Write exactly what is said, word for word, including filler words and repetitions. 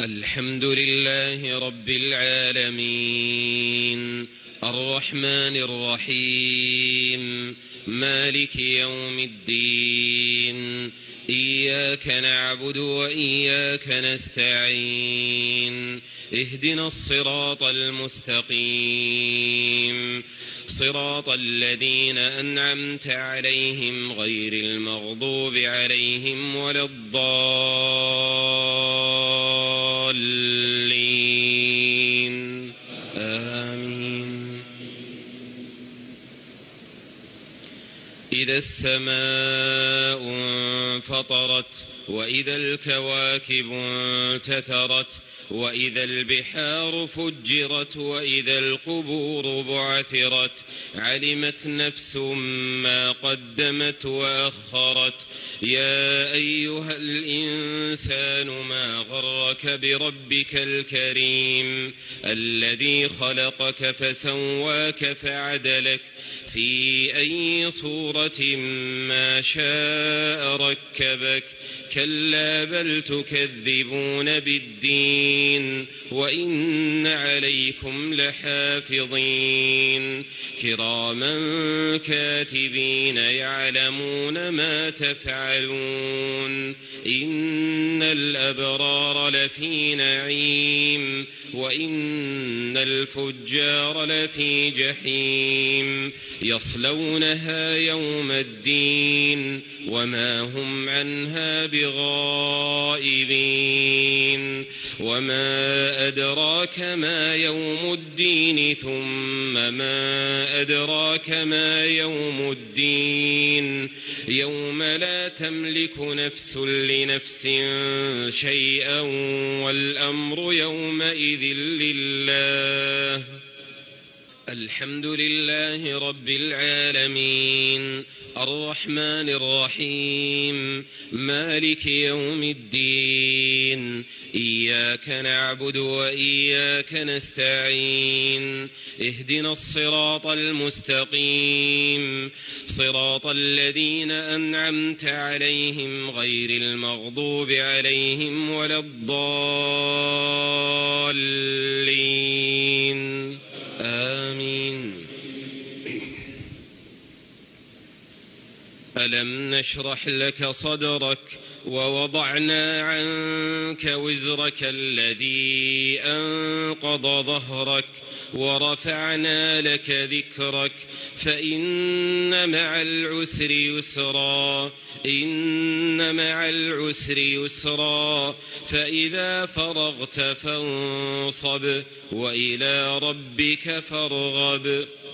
الحمد لله رب العالمين الرحمن الرحيم مالك يوم الدين إياك نعبد وإياك نستعين اهدنا الصراط المستقيم صراط الذين أنعمت عليهم غير المغضوب عليهم ولا الضالين آمين. إذا السماء انفطرت وإذا الكواكب انتثرت وإذا البحار فجرت وإذا القبور بعثرت علمت نفس ما قدمت وأخرت. يا أيها الإنسان ما غرك بربك الكريم الذي خلقك فسواك فعدلك في أي صورة ما شاء ركبك. كلا بل تكذبون بالدين وإن عليكم لحافظين كراما كاتبين يعلمون ما تفعلون. إن الأبرار لفي نعيم وإن الفجار لفي جحيم يصلونها يوم الدين وما هم عنها بغائبين. وما أدراك ما يوم الدين ثم ما أدراك ما يوم الدين يوم لا تملك نفس لنفس شيئا والأمر يومئذ لله. الحمد لله رب العالمين الرحمن الرحيم مالك يوم الدين إياك نعبد وإياك نستعين اهدنا الصراط المستقيم صراط الذين أنعمت عليهم غير المغضوب عليهم ولا الضالين آمين. ألم نشرح لك صدرك ووضعنا عنك وزرك الذي أنقض ظهرك ورفعنا لك ذكرك فإن مع العسر يسرا إن مع العسر يسرا فإذا فرغت فانصب وإلى ربك فارغب.